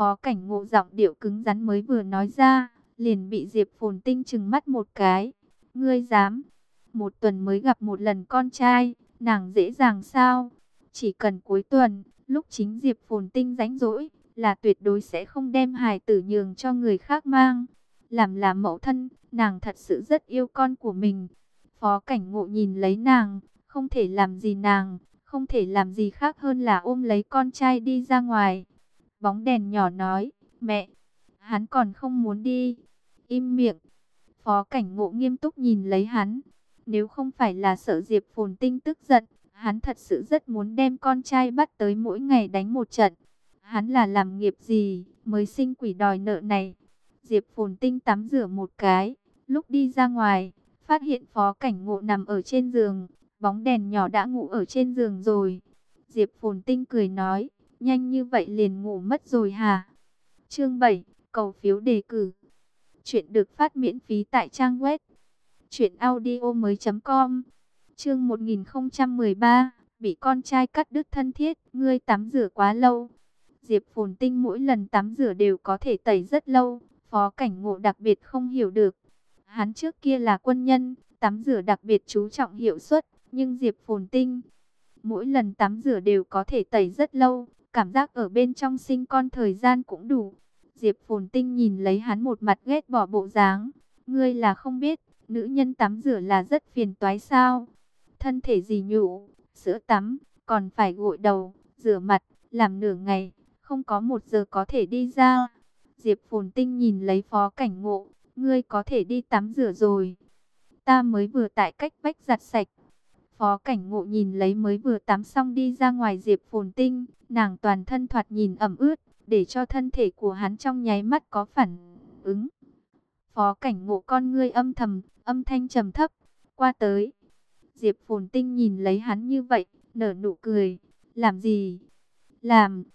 Phó Cảnh Ngộ giọng điệu cứng rắn mới vừa nói ra, liền bị Diệp Phồn Tinh trừng mắt một cái. Ngươi dám? Một tuần mới gặp một lần con trai, nàng dễ dàng sao? Chỉ cần cuối tuần, lúc chính Diệp Phồn Tinh rảnh rỗi, là tuyệt đối sẽ không đem hài tử nhường cho người khác mang. Làm mẫu thân, nàng thật sự rất yêu con của mình. Phó Cảnh Ngộ nhìn lấy nàng, không thể làm gì nàng, không thể làm gì khác hơn là ôm lấy con trai đi ra ngoài. Bóng đèn nhỏ nói, mẹ, hắn còn không muốn đi. Im miệng. Phó Cảnh Ngộ nghiêm túc nhìn lấy hắn. Nếu không phải là sợ Diệp Phồn Tinh tức giận, hắn thật sự rất muốn đem con trai bắt tới mỗi ngày đánh một trận. Hắn là làm nghiệp gì mới sinh quỷ đòi nợ này? Diệp Phồn Tinh tắm rửa một cái, lúc đi ra ngoài, phát hiện Phó Cảnh Ngộ nằm ở trên giường, bóng đèn nhỏ đã ngủ ở trên giường rồi. Diệp Phồn Tinh cười nói, nhanh như vậy liền ngủ mất rồi hả? Chương 7, cầu phiếu đề cử. Chuyện được phát miễn phí tại trang web truyệnaudiomoi.com. Chương 1013, bị con trai cắt đứt thân thiết, ngươi tắm rửa quá lâu. Diệp Phồn Tinh mỗi lần tắm rửa đều có thể tẩy rất lâu, Phó Cảnh Ngộ đặc biệt không hiểu được. Hắn trước kia là quân nhân, tắm rửa đặc biệt chú trọng hiệu suất, nhưng Diệp Phồn Tinh mỗi lần tắm rửa đều có thể tẩy rất lâu, cảm giác ở bên trong sinh con thời gian cũng đủ. Diệp Phồn Tinh nhìn lấy hắn một mặt ghét bỏ bộ dáng. Ngươi là không biết, nữ nhân tắm rửa là rất phiền toái sao? Thân thể gì nhũ, sữa tắm, còn phải gội đầu, rửa mặt, làm nửa ngày, không có 1 giờ có thể đi ra. Diệp Phồn Tinh nhìn lấy Phó Cảnh Ngộ, ngươi có thể đi tắm rửa rồi. Ta mới vừa tại cách vách giặt sạch. Phó Cảnh Ngộ nhìn lấy mới vừa tắm xong đi ra ngoài Diệp Phồn Tinh, nàng toàn thân thoạt nhìn ẩm ướt, để cho thân thể của hắn trong nháy mắt có phản ứng. Phó Cảnh Ngộ con ngươi âm thầm, âm thanh trầm thấp, qua tới. Diệp Phồn Tinh nhìn lấy hắn như vậy, nở nụ cười, làm gì? Làm.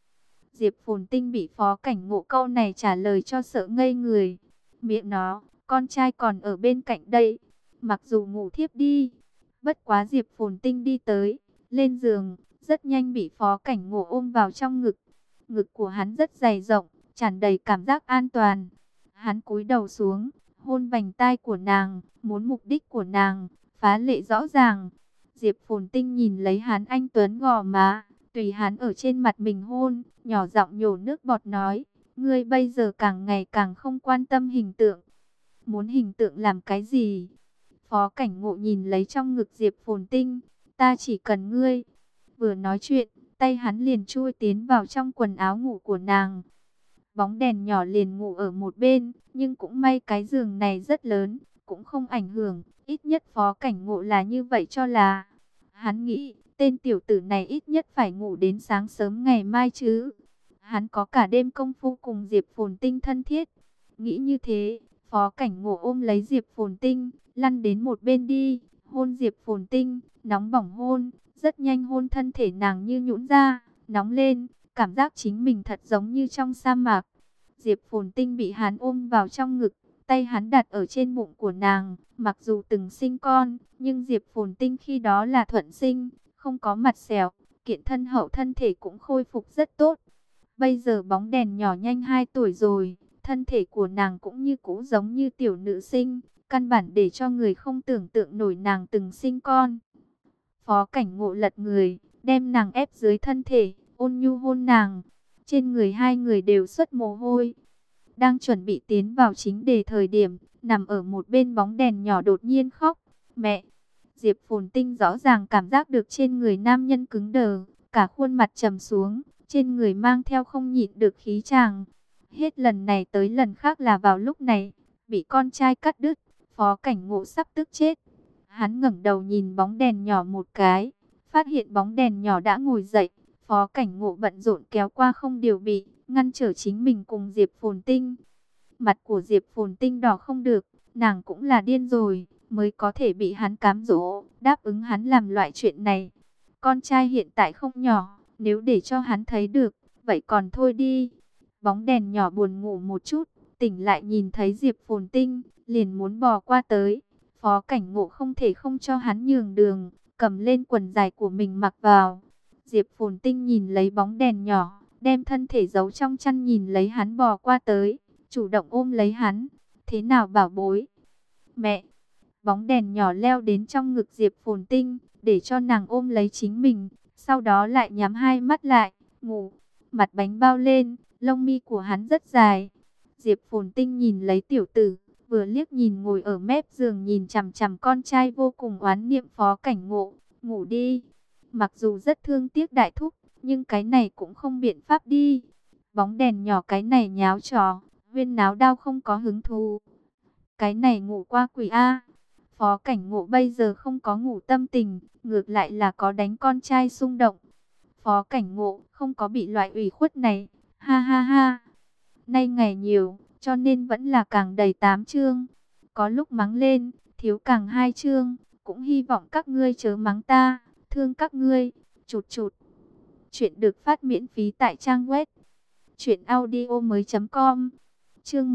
Diệp Phồn Tinh bị Phó Cảnh Ngộ câu này trả lời cho sợ ngây người. Miệng nó, con trai còn ở bên cạnh đây, mặc dù ngủ thiếp đi. Bất quá Diệp Phồn Tinh đi tới, lên giường, rất nhanh bị Phó Cảnh Ngộ ôm vào trong ngực. Ngực của hắn rất dày rộng, tràn đầy cảm giác an toàn. Hắn cúi đầu xuống, hôn vành tai của nàng, muốn mục đích của nàng, phá lệ rõ ràng. Diệp Phồn Tinh nhìn lấy hắn anh tuấn gò má, tùy hắn ở trên mặt mình hôn, nhỏ giọng nhổ nước bọt nói, ngươi bây giờ càng ngày càng không quan tâm hình tượng. Muốn hình tượng làm cái gì? Phó Cảnh Ngộ nhìn lấy trong ngực Diệp Phồn Tinh, ta chỉ cần ngươi. Vừa nói chuyện, tay hắn liền chui tiến vào trong quần áo ngủ của nàng. Bóng đèn nhỏ liền ngủ ở một bên, nhưng cũng may cái giường này rất lớn, cũng không ảnh hưởng, ít nhất Phó Cảnh Ngộ là như vậy cho là. Hắn nghĩ, tên tiểu tử này ít nhất phải ngủ đến sáng sớm ngày mai chứ. Hắn có cả đêm công phu cùng Diệp Phồn Tinh thân thiết. Nghĩ như thế, Phó Cảnh Ngộ ôm lấy Diệp Phồn Tinh, lăn đến một bên đi, hôn Diệp Phồn Tinh, nóng bỏng hôn, rất nhanh hôn thân thể nàng như nhũn ra, nóng lên, cảm giác chính mình thật giống như trong sa mạc. Diệp Phồn Tinh bị hắn ôm vào trong ngực, tay hắn đặt ở trên bụng của nàng, mặc dù từng sinh con, nhưng Diệp Phồn Tinh khi đó là thuận sinh, không có mặt sẹo, kiện thân hậu thân thể cũng khôi phục rất tốt. Bây giờ bóng đèn nhỏ nhanh 2 tuổi rồi, thân thể của nàng cũng như cũ giống như tiểu nữ sinh, căn bản để cho người không tưởng tượng nổi nàng từng sinh con. Phó Cảnh Ngộ lật người, đem nàng ép dưới thân thể, ôn nhu hôn nàng. Trên người hai người đều xuất mồ hôi. Đang chuẩn bị tiến vào chính đề thời điểm, nằm ở một bên bóng đèn nhỏ đột nhiên khóc. Mẹ! Diệp Phồn Tinh rõ ràng cảm giác được trên người nam nhân cứng đờ, cả khuôn mặt trầm xuống, trên người mang theo không nhịn được khí chàng. Hết lần này tới lần khác là vào lúc này, bị con trai cắt đứt, Phó Cảnh Ngộ sắp tức chết. Hắn ngẩng đầu nhìn bóng đèn nhỏ một cái, phát hiện bóng đèn nhỏ đã ngồi dậy. Phó Cảnh Ngộ bận rộn kéo qua không điều bị, ngăn trở chính mình cùng Diệp Phồn Tinh. Mặt của Diệp Phồn Tinh đỏ không được, nàng cũng là điên rồi, mới có thể bị hắn cám dỗ, đáp ứng hắn làm loại chuyện này. Con trai hiện tại không nhỏ, nếu để cho hắn thấy được, vậy còn thôi đi. Bóng đèn nhỏ buồn ngủ một chút, tỉnh lại nhìn thấy Diệp Phồn Tinh, liền muốn bò qua tới. Phó Cảnh Ngộ không thể không cho hắn nhường đường, cầm lên quần dài của mình mặc vào. Diệp Phồn Tinh nhìn lấy bóng đèn nhỏ, đem thân thể giấu trong chăn nhìn lấy hắn bò qua tới, chủ động ôm lấy hắn. Thế nào bảo bối? Mẹ! Bóng đèn nhỏ leo đến trong ngực Diệp Phồn Tinh, để cho nàng ôm lấy chính mình, sau đó lại nhắm hai mắt lại, ngủ. Mặt bánh bao lên, lông mi của hắn rất dài. Diệp Phồn Tinh nhìn lấy tiểu tử, vừa liếc nhìn ngồi ở mép giường nhìn chằm chằm con trai vô cùng oán niệm Phó Cảnh Ngộ. Ngủ đi. Mặc dù rất thương tiếc đại thúc, nhưng cái này cũng không biện pháp đi. Bóng đèn nhỏ cái này nháo trò, huyên náo đau không có hứng thú. Cái này ngủ qua quỷ A. Phó Cảnh Ngộ bây giờ không có ngủ tâm tình, ngược lại là có đánh con trai xung động. Phó Cảnh Ngộ không có bị loại ủy khuất này. Ha ha ha. Nay ngày nhiều, cho nên vẫn là càng đầy 8 chương. Có lúc mắng lên, thiếu càng 2 chương. Cũng hy vọng các ngươi chớ mắng ta, thương các ngươi. Chụt chụt. Chuyện được phát miễn phí tại trang web truyệnaudiomoi.com. Chương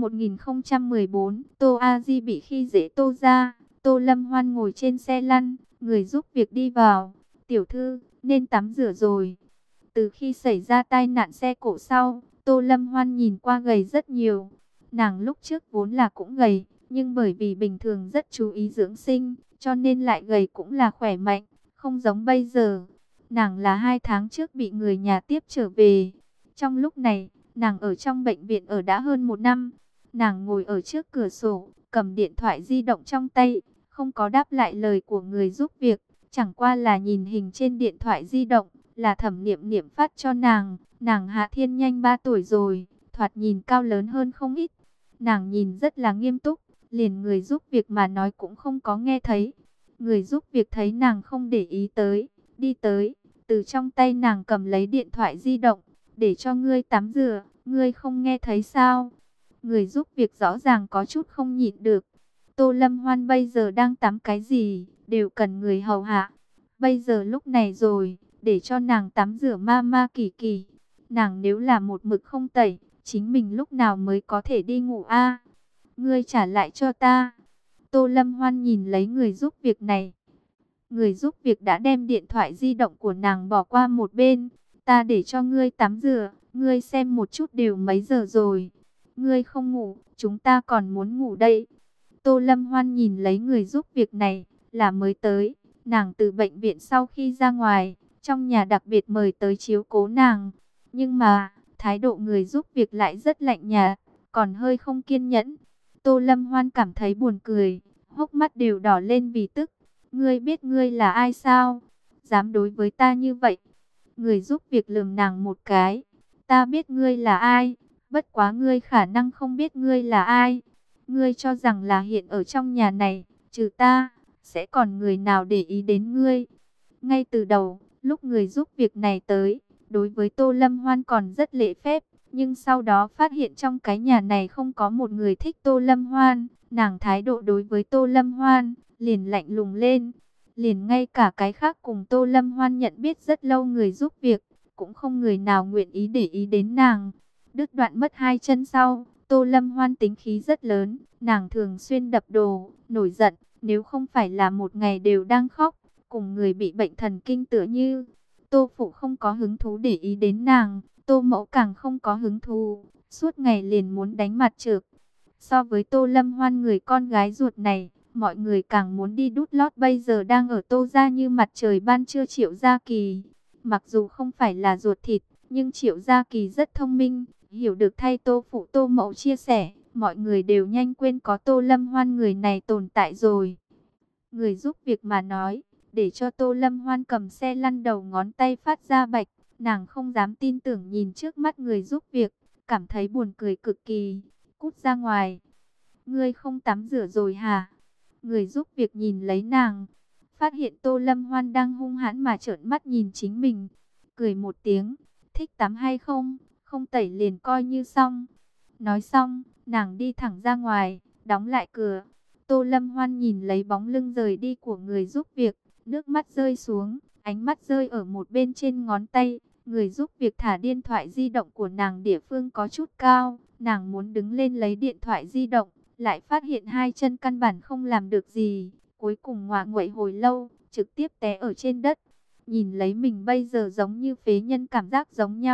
1014, Tô A Di bị khi dễ Tô ra. Tô Lâm Hoan ngồi trên xe lăn, người giúp việc đi vào. Tiểu thư, nên tắm rửa rồi. Từ khi xảy ra tai nạn xe cộ sau, Tô Lâm Hoan nhìn qua gầy rất nhiều. Nàng lúc trước vốn là cũng gầy, nhưng bởi vì bình thường rất chú ý dưỡng sinh, cho nên lại gầy cũng là khỏe mạnh, không giống bây giờ. Nàng là 2 tháng trước bị người nhà tiếp trở về. Trong lúc này, nàng ở trong bệnh viện ở đã hơn 1 năm. Nàng ngồi ở trước cửa sổ, cầm điện thoại di động trong tay, không có đáp lại lời của người giúp việc, chẳng qua là nhìn hình trên điện thoại di động, là Thẩm Niệm Niệm phát cho nàng. Nàng Hạ Thiên nhanh 3 tuổi rồi, thoạt nhìn cao lớn hơn không ít. Nàng nhìn rất là nghiêm túc, liền người giúp việc mà nói cũng không có nghe thấy. Người giúp việc thấy nàng không để ý tới, đi tới, từ trong tay nàng cầm lấy điện thoại di động, để cho ngươi tắm rửa, ngươi không nghe thấy sao? Người giúp việc rõ ràng có chút không nhịn được. Tô Lâm Hoan bây giờ đang tắm cái gì, đều cần người hầu hạ. Bây giờ lúc này rồi, để cho nàng tắm rửa ma ma kỳ kỳ. Nàng nếu là một mực không tẩy, chính mình lúc nào mới có thể đi ngủ a? Ngươi trả lại cho ta. Tô Lâm Hoan nhìn lấy người giúp việc này. Người giúp việc đã đem điện thoại di động của nàng bỏ qua một bên. Ta để cho ngươi tắm rửa, ngươi xem một chút đều mấy giờ rồi. Ngươi không ngủ, chúng ta còn muốn ngủ đây. Tô Lâm Hoan nhìn lấy người giúp việc này, là mới tới. Nàng từ bệnh viện sau khi ra ngoài, trong nhà đặc biệt mời tới chiếu cố nàng. Nhưng mà, thái độ người giúp việc lại rất lạnh nhạt, còn hơi không kiên nhẫn. Tô Lâm Hoan cảm thấy buồn cười, hốc mắt đều đỏ lên vì tức. Ngươi biết ngươi là ai sao? Dám đối với ta như vậy? Người giúp việc lườm nàng một cái. Ta biết ngươi là ai, bất quá ngươi khả năng không biết ngươi là ai. Ngươi cho rằng là hiện ở trong nhà này, trừ ta, sẽ còn người nào để ý đến ngươi. Ngay từ đầu, lúc người giúp việc này tới, đối với Tô Lâm Hoan còn rất lễ phép. Nhưng sau đó phát hiện trong cái nhà này không có một người thích Tô Lâm Hoan. Nàng thái độ đối với Tô Lâm Hoan, liền lạnh lùng lên. Liền ngay cả cái khác cùng Tô Lâm Hoan nhận biết rất lâu người giúp việc, cũng không người nào nguyện ý để ý đến nàng. Đứt đoạn mất 2 chân sau, Tô Lâm Hoan tính khí rất lớn, nàng thường xuyên đập đồ, nổi giận, nếu không phải là một ngày đều đang khóc, cùng người bị bệnh thần kinh tựa như. Tô Phụ không có hứng thú để ý đến nàng, Tô Mẫu càng không có hứng thú, suốt ngày liền muốn đánh mặt trược. So với Tô Lâm Hoan người con gái ruột này, mọi người càng muốn đi đút lót bây giờ đang ở Tô gia như mặt trời ban trưa Triệu Gia Kỳ. Mặc dù không phải là ruột thịt, nhưng Triệu Gia Kỳ rất thông minh, hiểu được thay Tô Phụ Tô Mẫu chia sẻ, mọi người đều nhanh quên có Tô Lâm Hoan người này tồn tại rồi. Người giúp việc mà nói, để cho Tô Lâm Hoan cầm xe lăn đầu ngón tay phát ra bạch, nàng không dám tin tưởng nhìn trước mắt người giúp việc, cảm thấy buồn cười cực kỳ. Cút ra ngoài. Ngươi không tắm rửa rồi hả? Người giúp việc nhìn lấy nàng, phát hiện Tô Lâm Hoan đang hung hãn mà trợn mắt nhìn chính mình, cười một tiếng, thích tắm hay không, không tẩy liền coi như xong. Nói xong, nàng đi thẳng ra ngoài, đóng lại cửa. Tô Lâm Hoan nhìn lấy bóng lưng rời đi của người giúp việc, nước mắt rơi xuống, ánh mắt rơi ở một bên trên ngón tay. Người giúp việc thả điện thoại di động của nàng địa phương có chút cao, nàng muốn đứng lên lấy điện thoại di động, lại phát hiện 2 chân căn bản không làm được gì, cuối cùng ngoạ nguậy hồi lâu, trực tiếp té ở trên đất. Nhìn lấy mình bây giờ giống như phế nhân cảm giác giống nhau,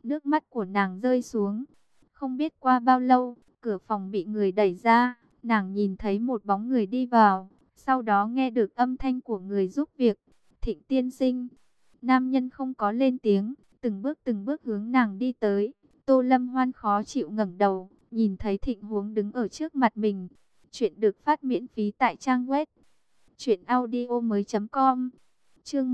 nước mắt của nàng rơi xuống. Không biết qua bao lâu, cửa phòng bị người đẩy ra, nàng nhìn thấy một bóng người đi vào, sau đó nghe được âm thanh của người giúp việc. Thịnh tiên sinh. Nam nhân không có lên tiếng, từng bước hướng nàng đi tới. Tô Lâm Hoan khó chịu ngẩng đầu, nhìn thấy Thịnh Huống đứng ở trước mặt mình. Chuyện được phát miễn phí tại trang web truyệnaudiomoi.com. Chương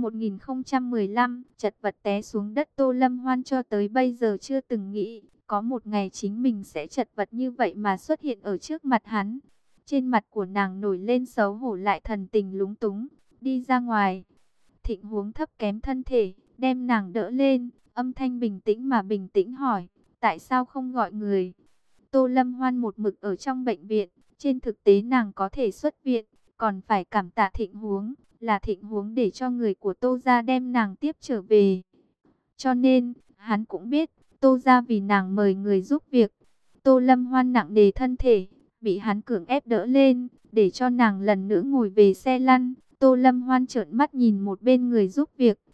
1015, chật vật té xuống đất. Tô Lâm Hoan cho tới bây giờ chưa từng nghĩ có một ngày chính mình sẽ chật vật như vậy mà xuất hiện ở trước mặt hắn. Trên mặt của nàng nổi lên xấu hổ lại thần tình lúng túng. Đi ra ngoài. Thịnh Huống thấp kém thân thể, đem nàng đỡ lên, âm thanh bình tĩnh mà bình tĩnh hỏi, tại sao không gọi người? Tô Lâm Hoan một mực ở trong bệnh viện, trên thực tế nàng có thể xuất viện, còn phải cảm tạ Thịnh Huống, là Thịnh Huống để cho người của Tô gia đem nàng tiếp trở về. Cho nên, hắn cũng biết, Tô gia vì nàng mời người giúp việc. Tô Lâm Hoan nặng nề thân thể, bị hắn cưỡng ép đỡ lên, để cho nàng lần nữa ngồi về xe lăn. Tô Lâm Hoan trợn mắt nhìn một bên người giúp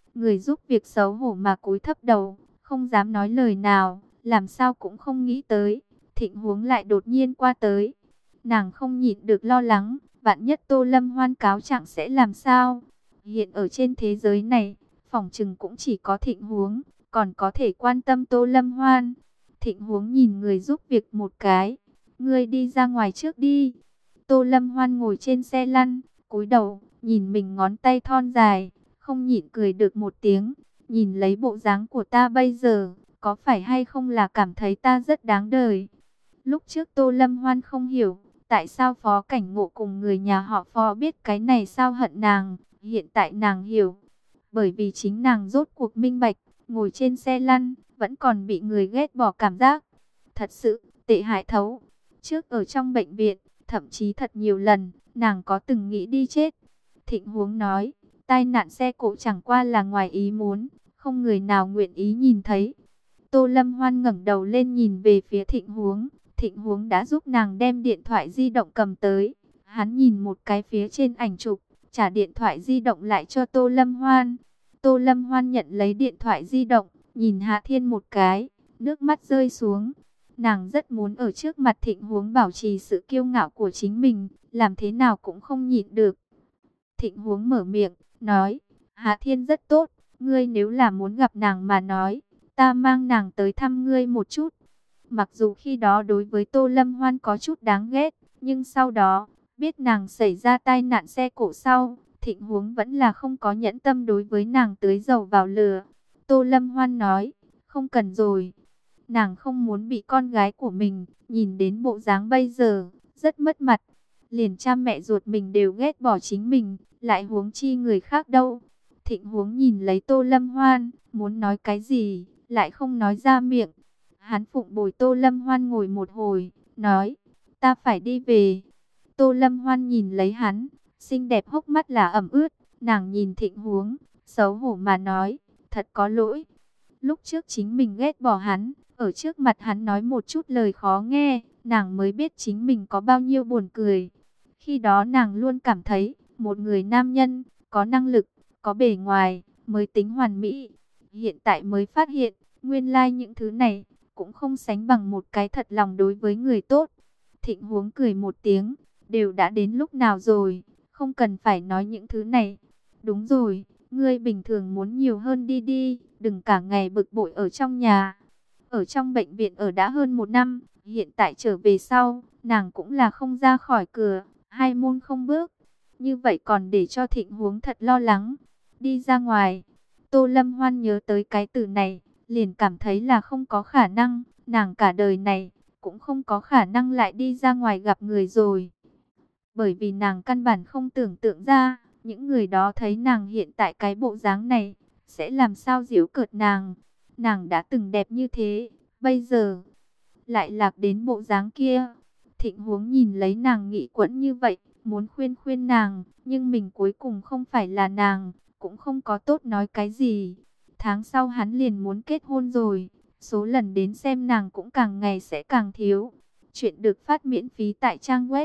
việc xấu hổ mà cúi thấp đầu, không dám nói lời nào, làm sao cũng không nghĩ tới, Thịnh Huống lại đột nhiên qua tới. Nàng không nhịn được lo lắng, vạn nhất Tô Lâm Hoan cáo trạng sẽ làm sao? Hiện ở trên thế giới này, phỏng chừng cũng chỉ có Thịnh Huống, còn có thể quan tâm Tô Lâm Hoan. Thịnh Huống nhìn người giúp việc một cái, ngươi đi ra ngoài trước đi. Tô Lâm Hoan ngồi trên xe lăn, cúi đầu, nhìn mình ngón tay thon dài, không nhịn cười được một tiếng. Nhìn lấy bộ dáng của ta bây giờ, có phải hay không là cảm thấy ta rất đáng đời? Lúc trước Tô Lâm Hoan không hiểu, tại sao Phó Cảnh Ngộ cùng người nhà họ Phó biết cái này sao hận nàng. Hiện tại nàng hiểu, bởi vì chính nàng rốt cuộc minh bạch, ngồi trên xe lăn, vẫn còn bị người ghét bỏ cảm giác. Thật sự, tệ hại thấu. Trước ở trong bệnh viện, thậm chí thật nhiều lần, nàng có từng nghĩ đi chết. Thịnh Huống nói, tai nạn xe cộ chẳng qua là ngoài ý muốn, không người nào nguyện ý nhìn thấy. Tô Lâm Hoan ngẩng đầu lên nhìn về phía Thịnh Huống. Thịnh Huống đã giúp nàng đem điện thoại di động cầm tới. Hắn nhìn một cái phía trên ảnh chụp, trả điện thoại di động lại cho Tô Lâm Hoan. Tô Lâm Hoan nhận lấy điện thoại di động, nhìn Hạ Thiên một cái, nước mắt rơi xuống. Nàng rất muốn ở trước mặt Thịnh Huống bảo trì sự kiêu ngạo của chính mình, làm thế nào cũng không nhịn được. Thịnh Huống mở miệng, nói, Hạ Thiên rất tốt, ngươi nếu là muốn gặp nàng mà nói, ta mang nàng tới thăm ngươi một chút. Mặc dù khi đó đối với Tô Lâm Hoan có chút đáng ghét, nhưng sau đó, biết nàng xảy ra tai nạn xe cộ sau, Thịnh Huống vẫn là không có nhẫn tâm đối với nàng tưới dầu vào lửa. Tô Lâm Hoan nói, không cần rồi. Nàng không muốn bị con gái của mình, nhìn đến bộ dáng bây giờ, rất mất mặt. Liền cha mẹ ruột mình đều ghét bỏ chính mình, lại huống chi người khác đâu. Thịnh Huống nhìn lấy Tô Lâm Hoan, muốn nói cái gì, lại không nói ra miệng. Hắn phụng bồi Tô Lâm Hoan ngồi một hồi, nói, ta phải đi về. Tô Lâm Hoan nhìn lấy hắn, xinh đẹp hốc mắt là ẩm ướt, nàng nhìn Thịnh Huống, xấu hổ mà nói, thật có lỗi. Lúc trước chính mình ghét bỏ hắn, ở trước mặt hắn nói một chút lời khó nghe, nàng mới biết chính mình có bao nhiêu buồn cười. Khi đó nàng luôn cảm thấy, một người nam nhân, có năng lực, có bề ngoài, mới tính hoàn mỹ. Hiện tại mới phát hiện, nguyên lai những thứ này, cũng không sánh bằng một cái thật lòng đối với người tốt. Thịnh Huống cười một tiếng, đều đã đến lúc nào rồi, không cần phải nói những thứ này. Đúng rồi, ngươi bình thường muốn nhiều hơn đi đi, đừng cả ngày bực bội ở trong nhà. Ở trong bệnh viện ở đã hơn 1 năm, hiện tại trở về sau, nàng cũng là không ra khỏi cửa, hai môn không bước. Như vậy còn để cho Thịnh Huống thật lo lắng. Đi ra ngoài, Tô Lâm Hoan nhớ tới cái từ này, liền cảm thấy là không có khả năng, nàng cả đời này, cũng không có khả năng lại đi ra ngoài gặp người rồi. Bởi vì nàng căn bản không tưởng tượng ra, những người đó thấy nàng hiện tại cái bộ dáng này, sẽ làm sao giễu cợt nàng. Nàng đã từng đẹp như thế, bây giờ lại lạc đến bộ dáng kia. Thịnh Huống nhìn lấy nàng nghị quẫn như vậy, muốn khuyên khuyên nàng, nhưng mình cuối cùng không phải là nàng, cũng không có tốt nói cái gì. Tháng sau hắn liền muốn kết hôn rồi, số lần đến xem nàng cũng càng ngày sẽ càng thiếu. Chuyện được phát miễn phí tại trang web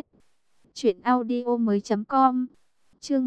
truyệnaudiomoi.com. Chương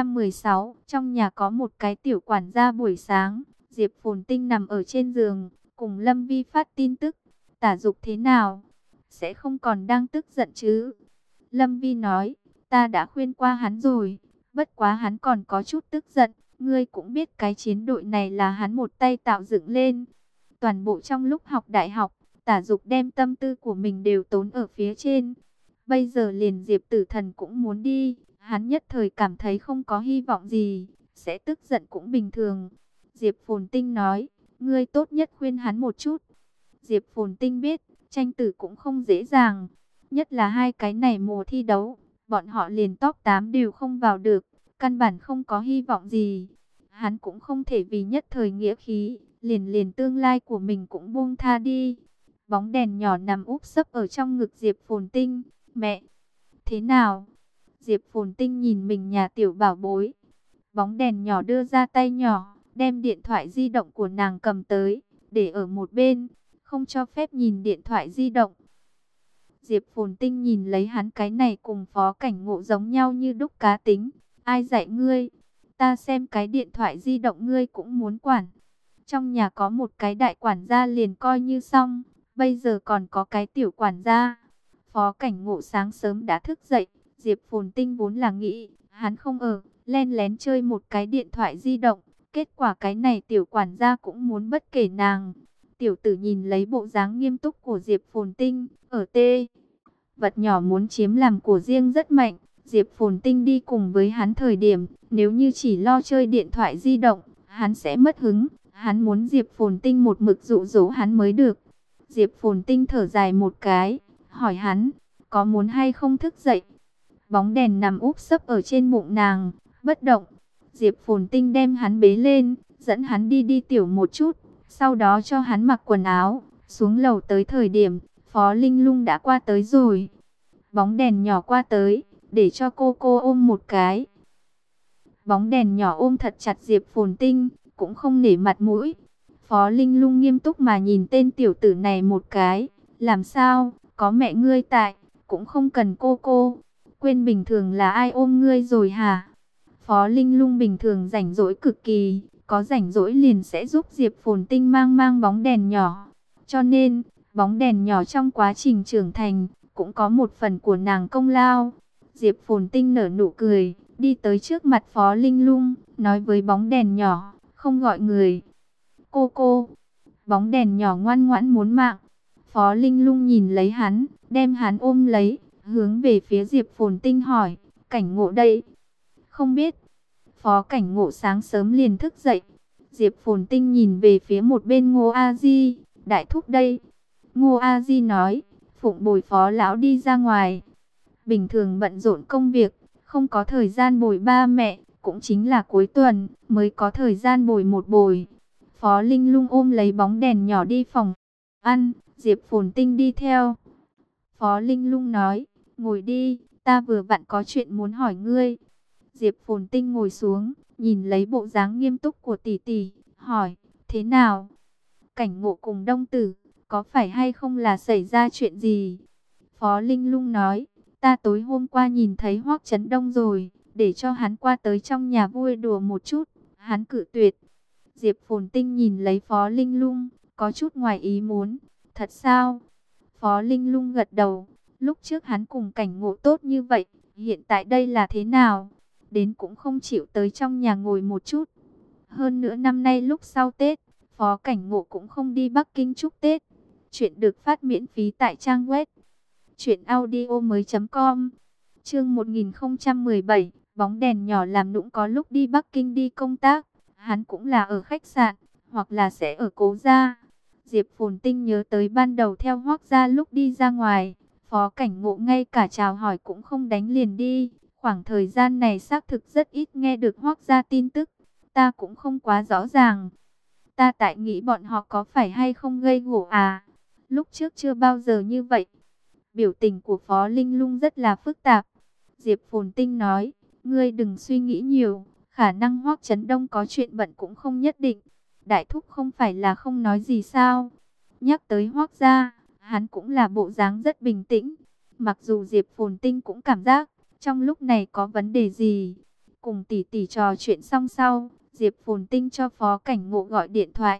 1016, trong nhà có một cái tiểu quản gia. Buổi sáng, Diệp Phồn Tinh nằm ở trên giường, cùng Lâm Vi phát tin tức. Tả Dục thế nào? Sẽ không còn đang tức giận chứ? Lâm Vi nói, ta đã khuyên qua hắn rồi, bất quá hắn còn có chút tức giận. Ngươi cũng biết cái chiến đội này là hắn một tay tạo dựng lên. Toàn bộ trong lúc học đại học, Tả Dục đem tâm tư của mình đều tốn ở phía trên. Bây giờ liền Diệp Tử Thần cũng muốn đi, hắn nhất thời cảm thấy không có hy vọng gì, sẽ tức giận cũng bình thường. Diệp Phồn Tinh nói, ngươi tốt nhất khuyên hắn một chút. Diệp Phồn Tinh biết, tranh tử cũng không dễ dàng, nhất là hai cái này mùa thi đấu, bọn họ liền top 8 đều không vào được, căn bản không có hy vọng gì. Hắn cũng không thể vì nhất thời nghĩa khí, liền tương lai của mình cũng buông tha đi. Bóng đèn nhỏ nằm úp sấp ở trong ngực Diệp Phồn Tinh. Mẹ, thế nào? Diệp Phồn Tinh nhìn mình nhà tiểu bảo bối. Bóng đèn nhỏ đưa ra tay nhỏ, đem điện thoại di động của nàng cầm tới, để ở một bên, không cho phép nhìn điện thoại di động. Diệp Phồn Tinh nhìn lấy hắn, cái này cùng Phó Cảnh Ngộ giống nhau như đúc cá tính. Ai dạy ngươi? Ta xem cái điện thoại di động ngươi cũng muốn quản. Trong nhà có một cái đại quản gia liền coi như xong, bây giờ còn có cái tiểu quản gia. Phó Cảnh Ngộ sáng sớm đã thức dậy, Diệp Phồn Tinh vốn là nghĩ hắn không ở, len lén chơi một cái điện thoại di động. Kết quả cái này tiểu quản gia cũng muốn bất kể nàng. Tiểu tử nhìn lấy bộ dáng nghiêm túc của Diệp Phồn Tinh, ở tê vật nhỏ muốn chiếm làm của riêng rất mạnh. Diệp Phồn Tinh đi cùng với hắn thời điểm, nếu như chỉ lo chơi điện thoại di động, hắn sẽ mất hứng. Hắn muốn Diệp Phồn Tinh một mực dụ dỗ hắn mới được. Diệp Phồn Tinh thở dài một cái, hỏi hắn, có muốn hay không thức dậy? Bóng đèn nằm úp sấp ở trên bụng nàng, bất động. Diệp Phồn Tinh đem hắn bế lên, dẫn hắn đi đi tiểu một chút, sau đó cho hắn mặc quần áo. Xuống lầu tới thời điểm, Phó Linh Lung đã qua tới rồi. Bóng đèn nhỏ qua tới, để cho cô ôm một cái. Bóng đèn nhỏ ôm thật chặt Diệp Phồn Tinh, cũng không nể mặt mũi. Phó Linh Lung nghiêm túc mà nhìn tên tiểu tử này một cái. Làm sao, có mẹ ngươi tại, cũng không cần cô. Quên bình thường là ai ôm ngươi rồi hả? Phó Linh Lung bình thường rảnh rỗi cực kỳ, có rảnh rỗi liền sẽ giúp Diệp Phồn Tinh mang bóng đèn nhỏ. Cho nên, bóng đèn nhỏ trong quá trình trưởng thành, cũng có một phần của nàng công lao. Diệp Phồn Tinh nở nụ cười, đi tới trước mặt Phó Linh Lung, nói với bóng đèn nhỏ, không gọi người. Cô. Bóng đèn nhỏ ngoan ngoãn muốn mạng. Phó Linh Lung nhìn lấy hắn, đem hắn ôm lấy, hướng về phía Diệp Phồn Tinh hỏi, Cảnh Ngộ đây? Không biết. Phó Cảnh Ngộ sáng sớm liền thức dậy. Diệp Phồn Tinh nhìn về phía một bên Ngô A Di, đại thúc đây. Ngô A Di nói, phụng bồi Phó lão đi ra ngoài. Bình thường bận rộn công việc, không có thời gian bồi ba mẹ, cũng chính là cuối tuần mới có thời gian bồi một bồi. Phó Linh Lung ôm lấy bóng đèn nhỏ đi phòng ăn, Diệp Phồn Tinh đi theo. Phó Linh Lung nói, ngồi đi, ta vừa vặn có chuyện muốn hỏi ngươi. Diệp Phồn Tinh ngồi xuống, nhìn lấy bộ dáng nghiêm túc của tỷ tỷ, hỏi, thế nào? Cảnh Ngộ cùng Đông Tử, có phải hay không là xảy ra chuyện gì? Phó Linh Lung nói, ta tối hôm qua nhìn thấy Hoắc Chấn Đông rồi, để cho hắn qua tới trong nhà vui đùa một chút, hắn cự tuyệt. Diệp Phồn Tinh nhìn lấy Phó Linh Lung, có chút ngoài ý muốn, thật sao? Phó Linh Lung gật đầu, lúc trước hắn cùng Cảnh Ngộ tốt như vậy, hiện tại đây là thế nào? Đến cũng không chịu tới trong nhà ngồi một chút. Hơn nữa năm nay lúc sau Tết, Phó Cảnh Ngộ cũng không đi Bắc Kinh chúc Tết. Chuyện được phát miễn phí tại trang web truyệnaudiomoi.com. Chương 1017, bóng đèn nhỏ làm nũng có lúc đi Bắc Kinh đi công tác, hắn cũng là ở khách sạn, hoặc là sẽ ở Cố gia. Diệp Phồn Tinh nhớ tới ban đầu theo Hoắc gia lúc đi ra ngoài, Phó Cảnh Ngộ ngay cả chào hỏi cũng không đánh liền đi. Khoảng thời gian này xác thực rất ít nghe được Hoắc gia tin tức, ta cũng không quá rõ ràng. Ta tại nghĩ bọn họ có phải hay không gây gổ à? Lúc trước chưa bao giờ như vậy. Biểu tình của Phó Linh Lung rất là phức tạp. Diệp Phồn Tinh nói, ngươi đừng suy nghĩ nhiều, khả năng Hoắc Chấn Đông có chuyện bận cũng không nhất định. Đại thúc không phải là không nói gì sao? Nhắc tới Hoắc gia, hắn cũng là bộ dáng rất bình tĩnh. Mặc dù Diệp Phồn Tinh cũng cảm giác trong lúc này có vấn đề gì. Cùng tỷ tỷ trò chuyện xong sau, Diệp Phồn Tinh cho Phó Cảnh Ngộ gọi điện thoại.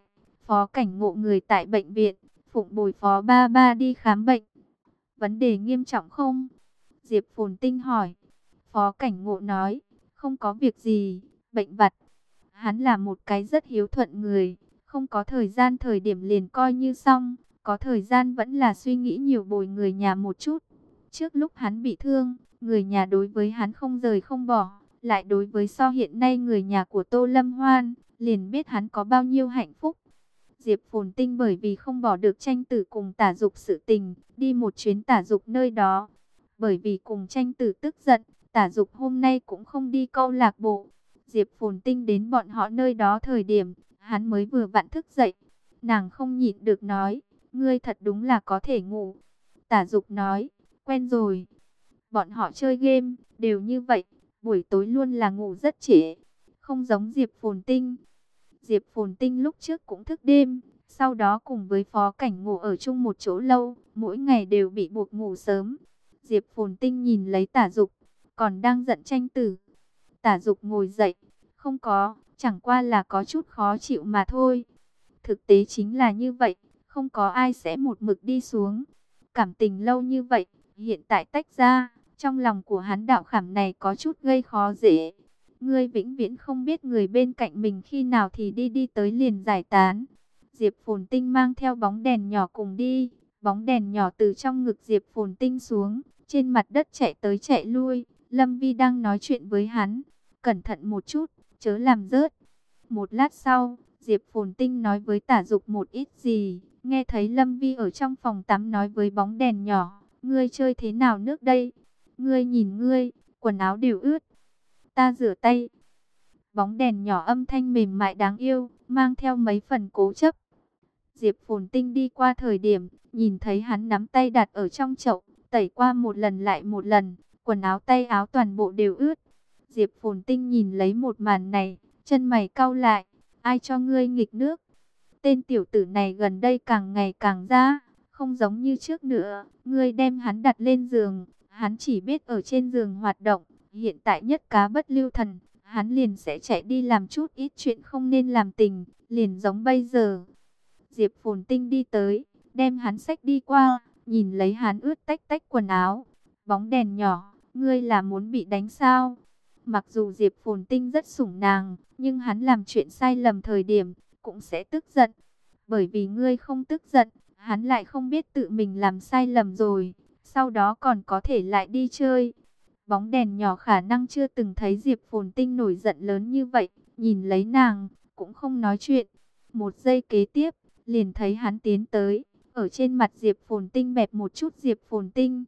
Phó Cảnh Ngộ người tại bệnh viện, phụng bồi Phó Ba Ba đi khám bệnh. Vấn đề nghiêm trọng không? Diệp Phồn Tinh hỏi. Phó Cảnh Ngộ nói, không có việc gì, bệnh vặt. Hắn là một cái rất hiếu thuận người, không có thời gian thời điểm liền coi như xong, có thời gian vẫn là suy nghĩ nhiều bồi người nhà một chút. Trước lúc hắn bị thương, người nhà đối với hắn không rời không bỏ, lại đối với so hiện nay người nhà của Tô Lâm Hoan, liền biết hắn có bao nhiêu hạnh phúc. Diệp Phồn Tinh bởi vì không bỏ được Tranh Tử cùng Tả Dục sự tình, đi một chuyến Tả Dục nơi đó. Bởi vì cùng Tranh Tử tức giận, Tả Dục hôm nay cũng không đi câu lạc bộ. Diệp Phồn Tinh đến bọn họ nơi đó thời điểm, hắn mới vừa vặn thức dậy. Nàng không nhịn được nói, ngươi thật đúng là có thể ngủ. Tả Dục nói, quen rồi. Bọn họ chơi game, đều như vậy, buổi tối luôn là ngủ rất trễ. Không giống Diệp Phồn Tinh. Diệp Phồn Tinh lúc trước cũng thức đêm, sau đó cùng với Phó Cảnh Ngộ ở chung một chỗ lâu, mỗi ngày đều bị buộc ngủ sớm. Diệp Phồn Tinh nhìn lấy Tả Dục, còn đang giận Tranh Tử. Tả Dục ngồi dậy, không có, chẳng qua là có chút khó chịu mà thôi. Thực tế chính là như vậy, không có ai sẽ một mực đi xuống. Cảm tình lâu như vậy, hiện tại tách ra, trong lòng của hắn đạo khảm này có chút gây khó dễ. Ngươi vĩnh viễn không biết người bên cạnh mình khi nào thì đi tới liền giải tán. Diệp Phồn Tinh mang theo bóng đèn nhỏ cùng đi. Bóng đèn nhỏ từ trong ngực Diệp Phồn Tinh xuống, trên mặt đất chạy tới chạy lui. Lâm Vi đang nói chuyện với hắn. Cẩn thận một chút, chớ làm rớt. Một lát sau, Diệp Phồn Tinh nói với Tả Dục một ít gì. Nghe thấy Lâm Vi ở trong phòng tắm nói với bóng đèn nhỏ. Ngươi chơi thế nào nước đây? Ngươi nhìn ngươi, quần áo đều ướt. Ta rửa tay. Bóng đèn nhỏ âm thanh mềm mại đáng yêu, mang theo mấy phần cố chấp. Diệp Phồn Tinh đi qua thời điểm, nhìn thấy hắn nắm tay đặt ở trong chậu, tẩy qua một lần lại một lần, quần áo tay áo toàn bộ đều ướt. Diệp Phồn Tinh nhìn lấy một màn này, chân mày cau lại, ai cho ngươi nghịch nước? Tên tiểu tử này gần đây càng ngày càng ra, không giống như trước nữa, ngươi đem hắn đặt lên giường, hắn chỉ biết ở trên giường hoạt động, hiện tại nhất cá bất lưu thần, hắn liền sẽ chạy đi làm chút ít chuyện không nên làm tình, liền giống bây giờ. Diệp Phồn Tinh đi tới, đem hắn xách đi qua, nhìn lấy hắn ướt tách tách quần áo. Bóng đèn nhỏ, ngươi là muốn bị đánh sao? Mặc dù Diệp Phồn Tinh rất sủng nàng, nhưng hắn làm chuyện sai lầm thời điểm, cũng sẽ tức giận. Bởi vì ngươi không tức giận, hắn lại không biết tự mình làm sai lầm rồi, sau đó còn có thể lại đi chơi. Bóng đèn nhỏ khả năng chưa từng thấy Diệp Phồn Tinh nổi giận lớn như vậy, nhìn lấy nàng, cũng không nói chuyện. Một giây kế tiếp, liền thấy hắn tiến tới, ở trên mặt Diệp Phồn Tinh bẹp một chút Diệp Phồn Tinh.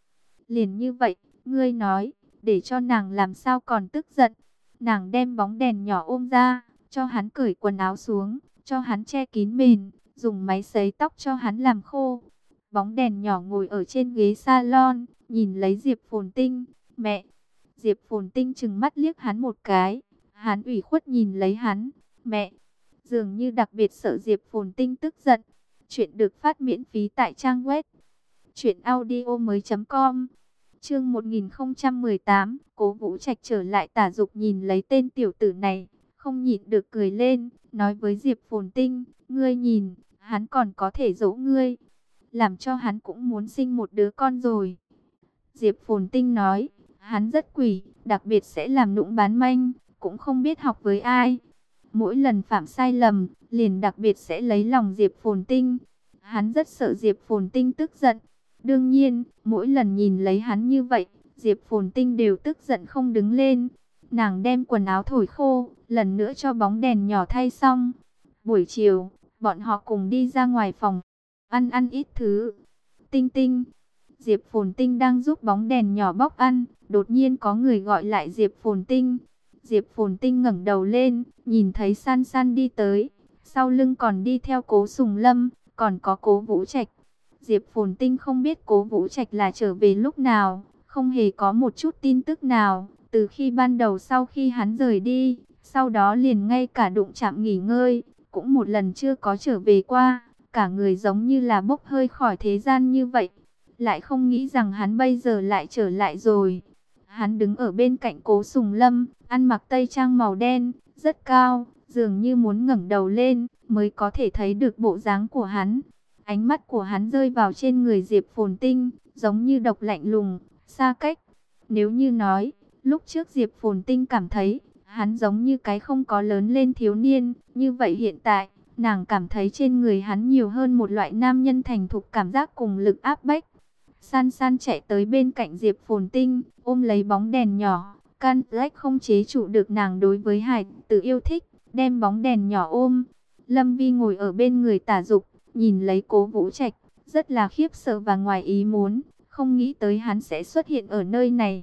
Liền như vậy, ngươi nói, để cho nàng làm sao còn tức giận. Nàng đem bóng đèn nhỏ ôm ra, cho hắn cởi quần áo xuống, cho hắn che kín mền, dùng máy sấy tóc cho hắn làm khô. Bóng đèn nhỏ ngồi ở trên ghế salon, nhìn lấy Diệp Phồn Tinh. Mẹ! Diệp Phồn Tinh trừng mắt liếc hắn một cái. Hắn ủy khuất nhìn lấy hắn. Mẹ! Dường như đặc biệt sợ Diệp Phồn Tinh tức giận. Chuyện được phát miễn phí tại trang web truyệnaudiomoi.com. Chương 1018, Cố Vũ Trạch trở lại. Tả Dục nhìn lấy tên tiểu tử này, không nhịn được cười lên, nói với Diệp Phồn Tinh, ngươi nhìn, hắn còn có thể dỗ ngươi, làm cho hắn cũng muốn sinh một đứa con rồi. Diệp Phồn Tinh nói, hắn rất quỷ, đặc biệt sẽ làm nũng bán manh, cũng không biết học với ai. Mỗi lần phạm sai lầm, liền đặc biệt sẽ lấy lòng Diệp Phồn Tinh. Hắn rất sợ Diệp Phồn Tinh tức giận. Đương nhiên, mỗi lần nhìn lấy hắn như vậy, Diệp Phồn Tinh đều tức giận không đứng lên. Nàng đem quần áo thổi khô, lần nữa cho bóng đèn nhỏ thay xong. Buổi chiều, bọn họ cùng đi ra ngoài phòng, ăn ít thứ. Tinh Tinh, Diệp Phồn Tinh đang giúp bóng đèn nhỏ bóc ăn, đột nhiên có người gọi lại Diệp Phồn Tinh. Diệp Phồn Tinh ngẩng đầu lên, nhìn thấy San San đi tới, sau lưng còn đi theo Cố Sùng Lâm, còn có Cố Vũ Trạch. Diệp Phồn Tinh không biết Cố Vũ Trạch là trở về lúc nào, không hề có một chút tin tức nào, từ khi ban đầu sau khi hắn rời đi, sau đó liền ngay cả đụng chạm nghỉ ngơi, cũng một lần chưa có trở về qua, cả người giống như là bốc hơi khỏi thế gian như vậy. Lại không nghĩ rằng hắn bây giờ lại trở lại rồi. Hắn đứng ở bên cạnh Cố Sùng Lâm, ăn mặc tây trang màu đen, rất cao, dường như muốn ngẩng đầu lên mới có thể thấy được bộ dáng của hắn. Ánh mắt của hắn rơi vào trên người Diệp Phồn Tinh, giống như độc lạnh lùng, xa cách. Nếu như nói, lúc trước Diệp Phồn Tinh cảm thấy hắn giống như cái không có lớn lên thiếu niên, như vậy hiện tại, nàng cảm thấy trên người hắn nhiều hơn một loại nam nhân thành thục cảm giác cùng lực áp bách. San San chạy tới bên cạnh Diệp Phồn Tinh, ôm lấy bóng đèn nhỏ. Can Lách không chế trụ được nàng đối với Hải Tử yêu thích, đem bóng đèn nhỏ ôm. Lâm Vi ngồi ở bên người Tả Dục, nhìn lấy Cố Vũ Trạch, rất là khiếp sợ và ngoài ý muốn, không nghĩ tới hắn sẽ xuất hiện ở nơi này.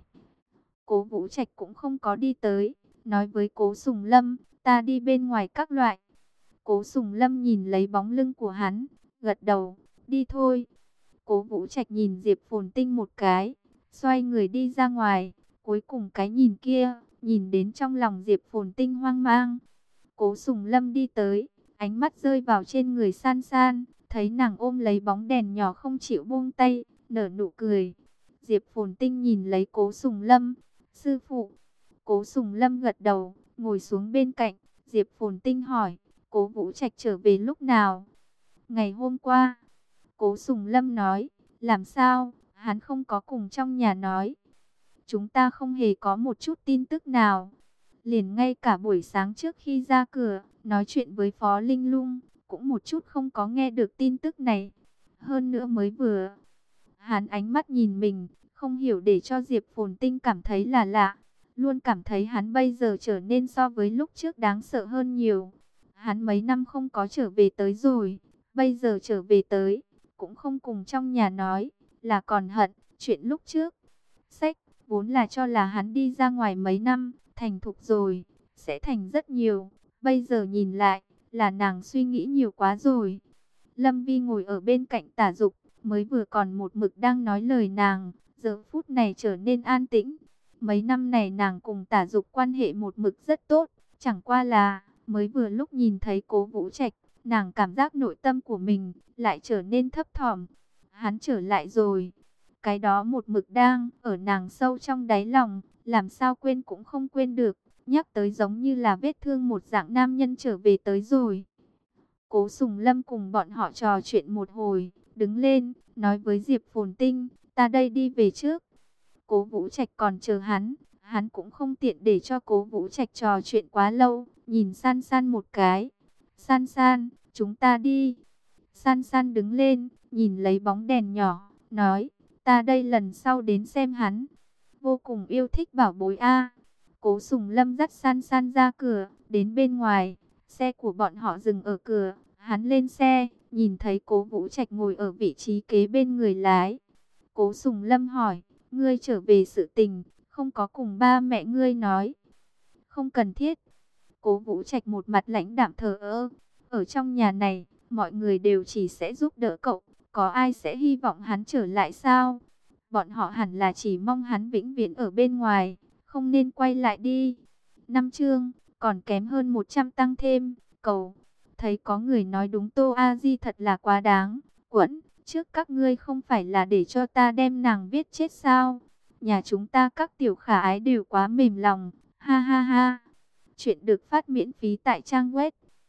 Cố Vũ Trạch cũng không có đi tới, nói với Cố Sùng Lâm, ta đi bên ngoài các loại. Cố Sùng Lâm nhìn lấy bóng lưng của hắn, gật đầu, đi thôi. Cố Vũ Trạch nhìn Diệp Phồn Tinh một cái, xoay người đi ra ngoài. Cuối cùng cái nhìn kia, nhìn đến trong lòng Diệp Phồn Tinh hoang mang. Cố Sùng Lâm đi tới, ánh mắt rơi vào trên người San San, thấy nàng ôm lấy bóng đèn nhỏ không chịu buông tay, nở nụ cười. Diệp Phồn Tinh nhìn lấy Cố Sùng Lâm, sư phụ. Cố Sùng Lâm gật đầu, ngồi xuống bên cạnh. Diệp Phồn Tinh hỏi, Cố Vũ Trạch trở về lúc nào? Ngày hôm qua. Cố Sùng Lâm nói, làm sao, hắn không có cùng trong nhà nói. Chúng ta không hề có một chút tin tức nào. Liền ngay cả buổi sáng trước khi ra cửa, nói chuyện với Phó Linh Lung, cũng một chút không có nghe được tin tức này. Hơn nữa mới vừa, hắn ánh mắt nhìn mình, không hiểu để cho Diệp Phồn Tinh cảm thấy là lạ. Luôn cảm thấy hắn bây giờ trở nên so với lúc trước đáng sợ hơn nhiều. Hắn mấy năm không có trở về tới rồi, bây giờ trở về tới, cũng không cùng trong nhà nói, là còn hận chuyện lúc trước. Sách, vốn là cho là hắn đi ra ngoài mấy năm, thành thục rồi, sẽ thành rất nhiều. Bây giờ nhìn lại, là nàng suy nghĩ nhiều quá rồi. Lâm Vi ngồi ở bên cạnh Tả Dục, mới vừa còn một mực đang nói lời nàng, giờ phút này trở nên an tĩnh. Mấy năm này nàng cùng Tả Dục quan hệ một mực rất tốt, chẳng qua là mới vừa lúc nhìn thấy Cố Vũ Trạch, nàng cảm giác nội tâm của mình lại trở nên thấp thỏm. Hắn trở lại rồi. Cái đó một mực đang ở nàng sâu trong đáy lòng, làm sao quên cũng không quên được, nhắc tới giống như là vết thương một dạng nam nhân trở về tới rồi. Cố Sùng Lâm cùng bọn họ trò chuyện một hồi, đứng lên, nói với Diệp Phồn Tinh, ta đây đi về trước. Cố Vũ Trạch còn chờ hắn cũng không tiện để cho Cố Vũ Trạch trò chuyện quá lâu, nhìn San San một cái. San San, chúng ta đi. San San đứng lên, nhìn lấy bóng đèn nhỏ, nói, ta đây lần sau đến xem hắn. Vô cùng yêu thích bảo bối a. Cố Sùng Lâm dắt San San ra cửa, đến bên ngoài, xe của bọn họ dừng ở cửa, hắn lên xe, nhìn thấy Cố Vũ Trạch ngồi ở vị trí kế bên người lái. Cố Sùng Lâm hỏi, ngươi trở về sự tình, không có cùng ba mẹ ngươi nói. Không cần thiết. Cố Vũ Trạch một mặt lãnh đạm thờ ơ, ở trong nhà này, mọi người đều chỉ sẽ giúp đỡ cậu, có ai sẽ hy vọng hắn trở lại sao? Bọn họ hẳn là chỉ mong hắn vĩnh viễn ở bên ngoài, không nên quay lại đi. Năm chương, còn kém hơn 100 tăng thêm, cầu. Thấy có người nói đúng, Tô A Di thật là quá đáng. Quẫn, trước các ngươi không phải là để cho ta đem nàng viết chết sao? Nhà chúng ta các tiểu khả ái đều quá mềm lòng, ha ha ha. Chuyện được phát miễn phí tại trang web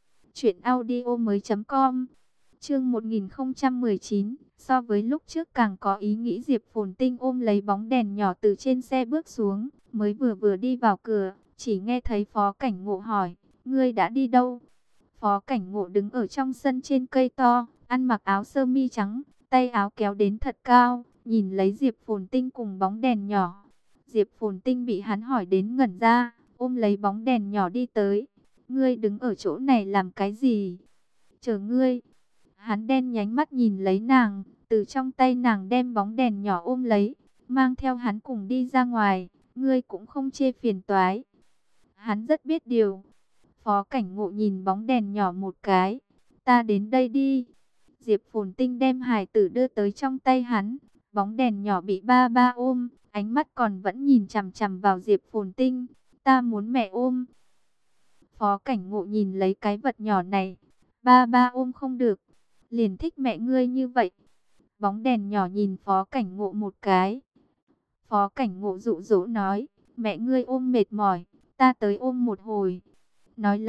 truyệnaudiomoi.com. Chương 1019, so với lúc trước càng có ý nghĩ. Diệp Phồn Tinh ôm lấy bóng đèn nhỏ từ trên xe bước xuống, mới vừa đi vào cửa, chỉ nghe thấy Phó Cảnh Ngộ hỏi, ngươi đã đi đâu? Phó Cảnh Ngộ đứng ở trong sân trên cây to, ăn mặc áo sơ mi trắng, tay áo kéo đến thật cao, nhìn lấy Diệp Phồn Tinh cùng bóng đèn nhỏ. Diệp Phồn Tinh bị hắn hỏi đến ngẩn ra, ôm lấy bóng đèn nhỏ đi tới. Ngươi đứng ở chỗ này làm cái gì? Chờ ngươi. Hắn đen nhánh mắt nhìn lấy nàng, từ trong tay nàng đem bóng đèn nhỏ ôm lấy, mang theo hắn cùng đi ra ngoài. Ngươi cũng không chê phiền toái. Hắn rất biết điều. Phó Cảnh Ngộ nhìn bóng đèn nhỏ một cái. Ta đến đây đi. Diệp Phồn Tinh đem hài tử đưa tới trong tay hắn. Bóng đèn nhỏ bị ba ba ôm, ánh mắt còn vẫn nhìn chằm chằm vào Diệp Phồn Tinh. Ta muốn mẹ ôm. Phó Cảnh Ngộ nhìn lấy cái vật nhỏ này. Ba ba ôm không được, liền thích mẹ ngươi như vậy. Bóng đèn nhỏ nhìn Phó Cảnh Ngộ một cái. Phó Cảnh Ngộ dụ dỗ nói, mẹ ngươi ôm mệt mỏi, ta tới ôm một hồi. Nói lấy,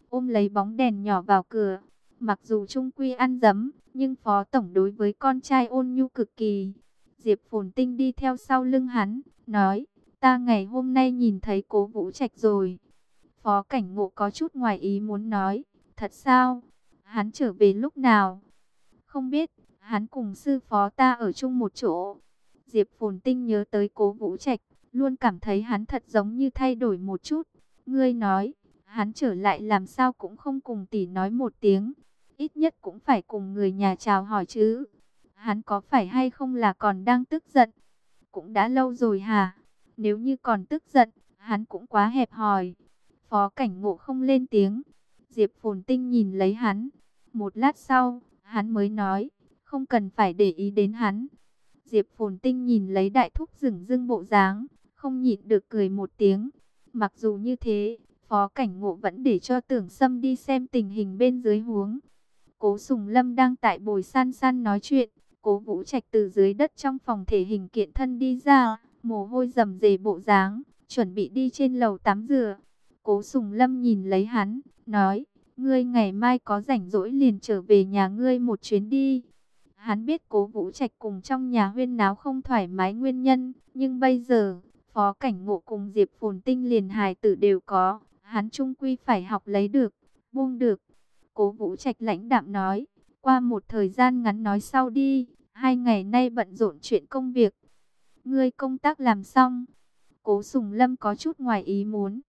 ôm lấy bóng đèn nhỏ vào cửa. Mặc dù trung quy ăn dấm, nhưng Phó Tổng đối với con trai ôn nhu cực kỳ. Diệp Phồn Tinh đi theo sau lưng hắn, nói, ta ngày hôm nay nhìn thấy Cố Vũ Trạch rồi. Phó Cảnh Ngộ có chút ngoài ý muốn nói, thật sao? Hắn trở về lúc nào? Không biết, hắn cùng sư phó ta ở chung một chỗ. Diệp Phồn Tinh nhớ tới Cố Vũ Trạch, luôn cảm thấy hắn thật giống như thay đổi một chút. Ngươi nói, hắn trở lại làm sao cũng không cùng tỷ nói một tiếng, ít nhất cũng phải cùng người nhà chào hỏi chứ. Hắn có phải hay không là còn đang tức giận? Cũng đã lâu rồi hả? Nếu như còn tức giận, hắn cũng quá hẹp hòi. Phó Cảnh Ngộ không lên tiếng. Diệp Phồn Tinh nhìn lấy hắn. Một lát sau, hắn mới nói, không cần phải để ý đến hắn. Diệp Phồn Tinh nhìn lấy đại thúc dửng dưng bộ dáng, không nhịn được cười một tiếng. Mặc dù như thế, Phó Cảnh Ngộ vẫn để cho Tưởng Sâm đi xem tình hình bên dưới huống. Cố Sùng Lâm đang tại bồi san san nói chuyện. Cố Vũ Trạch từ dưới đất trong phòng thể hình kiện thân đi ra, mồ hôi rầm rề bộ dáng, chuẩn bị đi trên lầu tắm rửa. Cố Sùng Lâm nhìn lấy hắn, nói, ngươi ngày mai có rảnh rỗi liền trở về nhà ngươi một chuyến đi. Hắn biết Cố Vũ Trạch cùng trong nhà huyên náo không thoải mái nguyên nhân, nhưng bây giờ, Phó Cảnh Ngộ cùng Diệp Phồn Tinh liền hài tử đều có, hắn chung quy phải học lấy được, buông được. Cố Vũ Trạch lãnh đạm nói, qua một thời gian ngắn nói sau đi, 2 ngày nay bận rộn chuyện công việc. Ngươi công tác làm xong? Cố Sùng Lâm có chút ngoài ý muốn.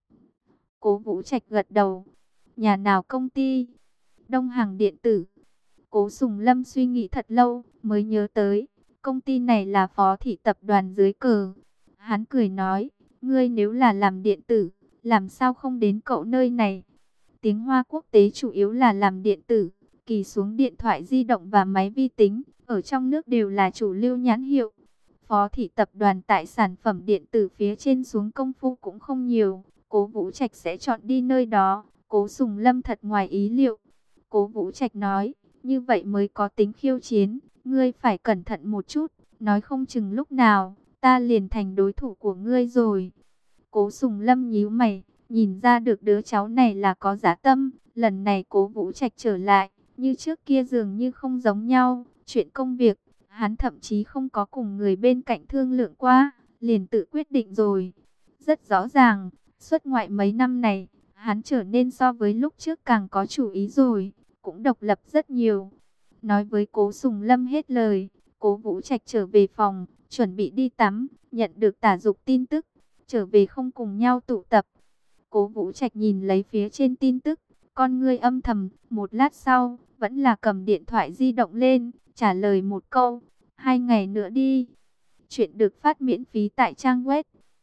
Cố Vũ Trạch gật đầu. Nhà nào công ty? Đông Hằng Điện tử. Cố Sùng Lâm suy nghĩ thật lâu, mới nhớ tới, công ty này là Phó thị tập đoàn dưới cờ. Hắn cười nói, ngươi nếu là làm điện tử, làm sao không đến cậu nơi này? Tiếng Hoa quốc tế chủ yếu là làm điện tử, kỳ xuống điện thoại di động và máy vi tính, ở trong nước đều là chủ lưu nhãn hiệu. Phó thị tập đoàn tại sản phẩm điện tử phía trên xuống công phu cũng không nhiều, Cố Vũ Trạch sẽ chọn đi nơi đó. Cố Sùng Lâm thật ngoài ý liệu. Cố Vũ Trạch nói, như vậy mới có tính khiêu chiến, ngươi phải cẩn thận một chút, nói không chừng lúc nào, ta liền thành đối thủ của ngươi rồi. Cố Sùng Lâm nhíu mày, nhìn ra được đứa cháu này là có dã tâm, lần này Cố Vũ Trạch trở lại, như trước kia dường như không giống nhau, chuyện công việc, hắn thậm chí không có cùng người bên cạnh thương lượng qua, liền tự quyết định rồi. Rất rõ ràng, xuất ngoại mấy năm này, hắn trở nên so với lúc trước càng có chủ ý rồi, cũng độc lập rất nhiều. Nói với Cố Sùng Lâm hết lời, Cố Vũ Trạch trở về phòng, chuẩn bị đi tắm, nhận được Tả Dục tin tức, trở về không cùng nhau tụ tập. Cố Vũ Trạch nhìn lấy phía trên tin tức, con ngươi âm thầm, một lát sau, vẫn là cầm điện thoại di động lên, trả lời một câu, 2 ngày nữa đi. Chuyện được phát miễn phí tại trang web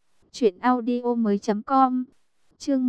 truyệnaudiomoi.com. Chương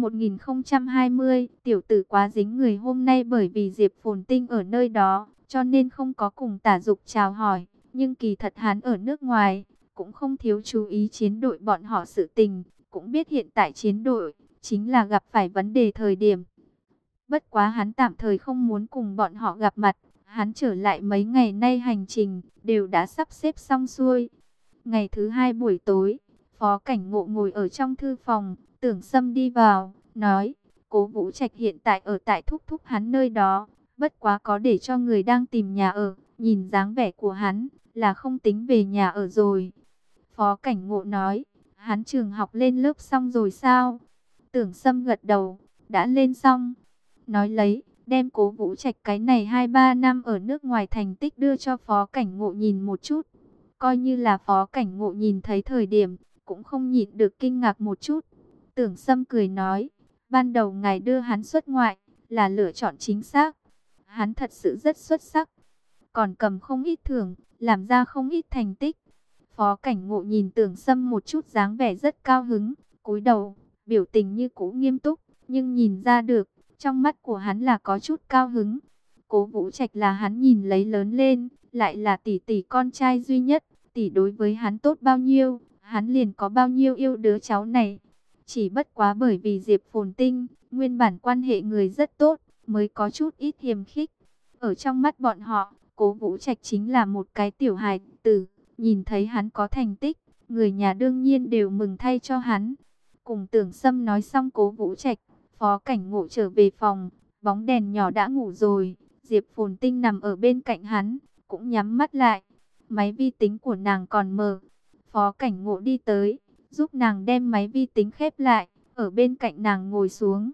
1020, tiểu tử quá dính người hôm nay bởi vì Diệp Phồn Tinh ở nơi đó, cho nên không có cùng Tả Dục chào hỏi, nhưng kỳ thật hắn ở nước ngoài, cũng không thiếu chú ý chiến đội bọn họ sự tình, cũng biết hiện tại chiến đội chính là gặp phải vấn đề thời điểm. Bất quá hắn tạm thời không muốn cùng bọn họ gặp mặt, hắn trở lại mấy ngày nay hành trình đều đã sắp xếp xong xuôi. Ngày thứ 2 buổi tối, Phó Cảnh Ngộ ngồi ở trong thư phòng, Tưởng Sâm đi vào, nói, Cố Vũ Trạch hiện tại ở tại thúc thúc hắn nơi đó, bất quá có để cho người đang tìm nhà ở, nhìn dáng vẻ của hắn, là không tính về nhà ở rồi. Phó Cảnh Ngộ nói, hắn trường học lên lớp xong rồi sao? Tưởng Sâm gật đầu, đã lên xong. Nói lấy, đem Cố Vũ Trạch cái này 2-3 năm ở nước ngoài thành tích đưa cho Phó Cảnh Ngộ nhìn một chút. Coi như là Phó Cảnh Ngộ nhìn thấy thời điểm, cũng không nhịn được kinh ngạc một chút. Tưởng Sâm cười nói, ban đầu ngài đưa hắn xuất ngoại, là lựa chọn chính xác. Hắn thật sự rất xuất sắc, còn cầm không ít thưởng, làm ra không ít thành tích. Phó Cảnh Ngộ nhìn Tưởng Sâm một chút dáng vẻ rất cao hứng, cúi đầu, biểu tình như cũ nghiêm túc, nhưng nhìn ra được, trong mắt của hắn là có chút cao hứng. Cố Vũ Trạch là hắn nhìn lấy lớn lên, lại là tỷ tỷ con trai duy nhất, tỷ đối với hắn tốt bao nhiêu, hắn liền có bao nhiêu yêu đứa cháu này. Chỉ bất quá bởi vì Diệp Phồn Tinh, nguyên bản quan hệ người rất tốt, mới có chút ít hiềm khích. Ở trong mắt bọn họ, Cố Vũ Trạch chính là một cái tiểu hài tử, nhìn thấy hắn có thành tích, người nhà đương nhiên đều mừng thay cho hắn. Cùng Tưởng Sâm nói xong Cố Vũ Trạch, Phó Cảnh Ngộ trở về phòng, Bóng đèn nhỏ đã ngủ rồi, Diệp Phồn Tinh nằm ở bên cạnh hắn, cũng nhắm mắt lại. Máy vi tính của nàng còn mở. Phó Cảnh Ngộ đi tới, giúp nàng đem máy vi tính khép lại, ở bên cạnh nàng ngồi xuống.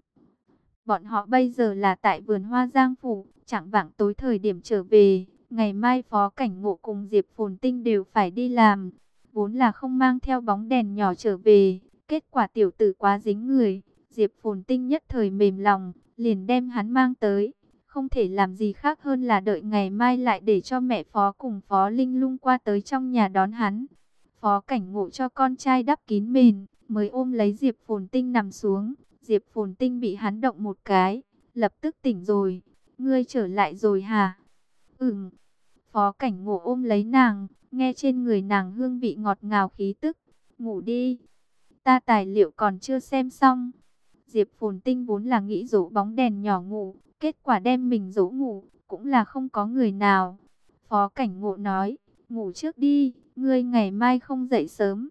Bọn họ bây giờ là tại vườn hoa Giang Phủ, chạng vạng tối thời điểm trở về. Ngày mai Phó Cảnh Ngộ cùng Diệp Phồn Tinh đều phải đi làm. Vốn là không mang theo bóng đèn nhỏ trở về, kết quả tiểu tử quá dính người. Diệp Phồn Tinh nhất thời mềm lòng, liền đem hắn mang tới. Không thể làm gì khác hơn là đợi ngày mai lại để cho mẹ Phó cùng Phó Linh Lung qua tới trong nhà đón hắn. Phó Cảnh Ngộ cho con trai đắp kín mền, mới ôm lấy Diệp Phồn Tinh nằm xuống. Diệp Phồn Tinh bị hắn động một cái, lập tức tỉnh rồi. Ngươi trở lại rồi hả? Ừm. Phó Cảnh Ngộ ôm lấy nàng, nghe trên người nàng hương vị ngọt ngào khí tức. Ngủ đi, ta tài liệu còn chưa xem xong. Diệp Phồn Tinh vốn là nghĩ dỗ bóng đèn nhỏ ngủ, kết quả đem mình dỗ ngủ, cũng là không có người nào. Phó Cảnh Ngộ nói, ngủ trước đi, ngươi ngày mai không dậy sớm.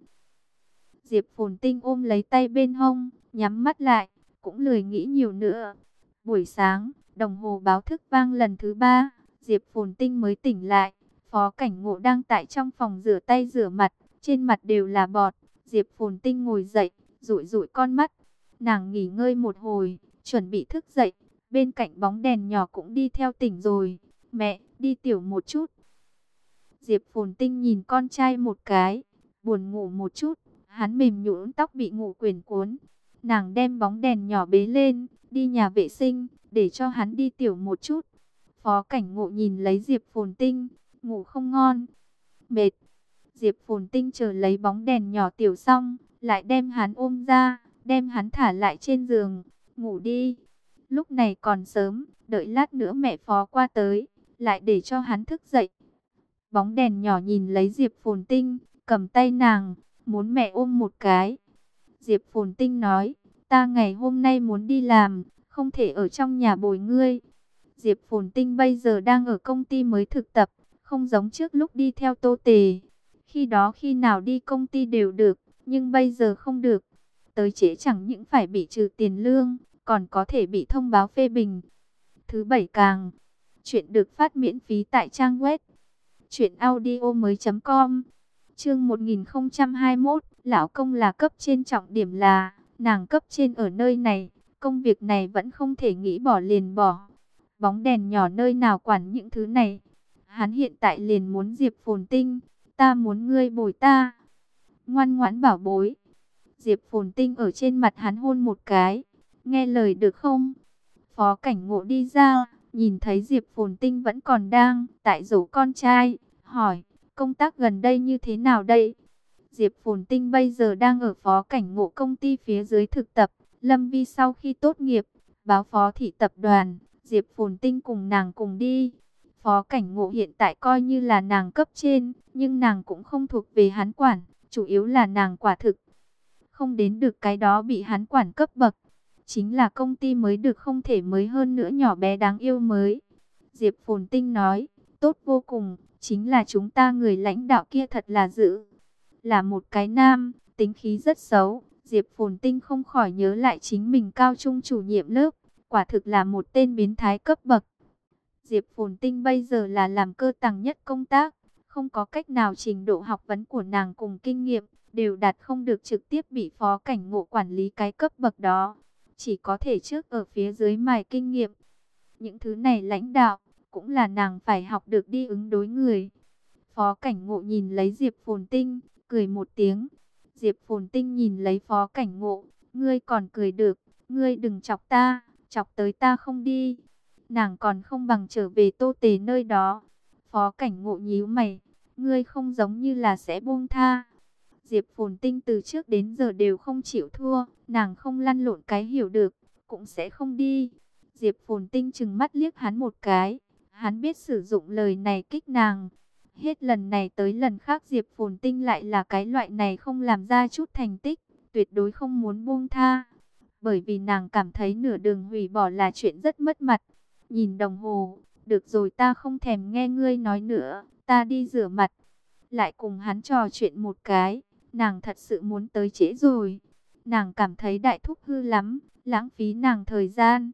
Diệp Phồn Tinh ôm lấy tay bên hông, nhắm mắt lại, cũng lười nghĩ nhiều nữa. Buổi sáng, đồng hồ báo thức vang lần thứ 3, Diệp Phồn Tinh mới tỉnh lại. Phó Cảnh Ngộ đang tại trong phòng rửa tay rửa mặt, trên mặt đều là bọt. Diệp Phồn Tinh ngồi dậy, dụi dụi con mắt. Nàng nghỉ ngơi một hồi, chuẩn bị thức dậy. Bên cạnh bóng đèn nhỏ cũng đi theo tỉnh rồi. Mẹ, đi tiểu một chút. Diệp Phồn Tinh nhìn con trai một cái, buồn ngủ một chút. Hắn mềm nhũn tóc bị ngủ quyển cuốn. Nàng đem bóng đèn nhỏ bế lên, đi nhà vệ sinh, để cho hắn đi tiểu một chút. Phó Cảnh Ngộ nhìn lấy Diệp Phồn Tinh, ngủ không ngon, mệt. Diệp Phồn Tinh chờ lấy bóng đèn nhỏ tiểu xong, lại đem hắn ôm ra, đem hắn thả lại trên giường, ngủ đi. Lúc này còn sớm, đợi lát nữa mẹ Phó qua tới, lại để cho hắn thức dậy. Bóng đèn nhỏ nhìn lấy Diệp Phồn Tinh, cầm tay nàng, muốn mẹ ôm một cái. Diệp Phồn Tinh nói, ta ngày hôm nay muốn đi làm, không thể ở trong nhà bồi ngươi. Diệp Phồn Tinh bây giờ đang ở công ty mới thực tập, không giống trước lúc đi theo Tô Tề. Khi đó khi nào đi công ty đều được, nhưng bây giờ không được. Tới trễ chẳng những phải bị trừ tiền lương, còn có thể bị thông báo phê bình. Thứ bảy càng, chuyện được phát miễn phí tại trang web truyệnaudiomoi.com. Chương 1021, lão công là cấp trên, trọng điểm là nàng cấp trên ở nơi này, công việc này vẫn không thể nghĩ bỏ liền bỏ. Bóng đèn nhỏ nơi nào quản những thứ này. Hắn hiện tại liền muốn Diệp Phồn Tinh, ta muốn ngươi bồi ta. Ngoan ngoãn bảo bối. Diệp Phồn Tinh ở trên mặt hắn hôn một cái. Nghe lời được không? Phó Cảnh Ngộ đi ra, nhìn thấy Diệp Phồn Tinh vẫn còn đang tại dỗ con trai, hỏi, công tác gần đây như thế nào đây? Diệp Phồn Tinh bây giờ đang ở Phó Cảnh Ngộ công ty phía dưới thực tập. Lâm Vi sau khi tốt nghiệp, báo phó thị tập đoàn, Diệp Phồn Tinh cùng nàng cùng đi. Phó Cảnh Ngộ hiện tại coi như là nàng cấp trên, nhưng nàng cũng không thuộc về hắn quản, chủ yếu là nàng quả thực không đến được cái đó bị hắn quản cấp bậc. Chính là công ty mới được, không thể mới hơn nữa, nhỏ bé đáng yêu mới. Diệp Phồn Tinh nói, tốt vô cùng, chính là chúng ta người lãnh đạo kia thật là dữ. Là một cái nam, tính khí rất xấu. Diệp Phồn Tinh không khỏi nhớ lại chính mình cao trung chủ nhiệm lớp, quả thực là một tên biến thái cấp bậc. Diệp Phồn Tinh bây giờ là làm cơ tầng nhất công tác, không có cách nào, trình độ học vấn của nàng cùng kinh nghiệm đều đạt không được trực tiếp bị Phó Cảnh Ngộ quản lý cái cấp bậc đó, chỉ có thể trước ở phía dưới mài kinh nghiệm. Những thứ này lãnh đạo cũng là nàng phải học được đi ứng đối người. Phó Cảnh Ngộ nhìn lấy Diệp Phồn Tinh, cười một tiếng. Diệp Phồn Tinh nhìn lấy Phó Cảnh Ngộ, ngươi còn cười được, ngươi đừng chọc ta, chọc tới ta không đi. Nàng còn không bằng trở về Tô Tề nơi đó. Phó Cảnh Ngộ nhíu mày, ngươi không giống như là sẽ buông tha. Diệp Phồn Tinh từ trước đến giờ đều không chịu thua, nàng không lăn lộn cái hiểu được, cũng sẽ không đi. Diệp Phồn Tinh trừng mắt liếc hắn một cái, hắn biết sử dụng lời này kích nàng. Hết lần này tới lần khác Diệp Phồn Tinh lại là cái loại này không làm ra chút thành tích, tuyệt đối không muốn buông tha. Bởi vì nàng cảm thấy nửa đường hủy bỏ là chuyện rất mất mặt. Nhìn đồng hồ, được rồi, ta không thèm nghe ngươi nói nữa, ta đi rửa mặt. Lại cùng hắn trò chuyện một cái, nàng thật sự muốn tới trễ rồi. Nàng cảm thấy đại thúc hư lắm, lãng phí nàng thời gian.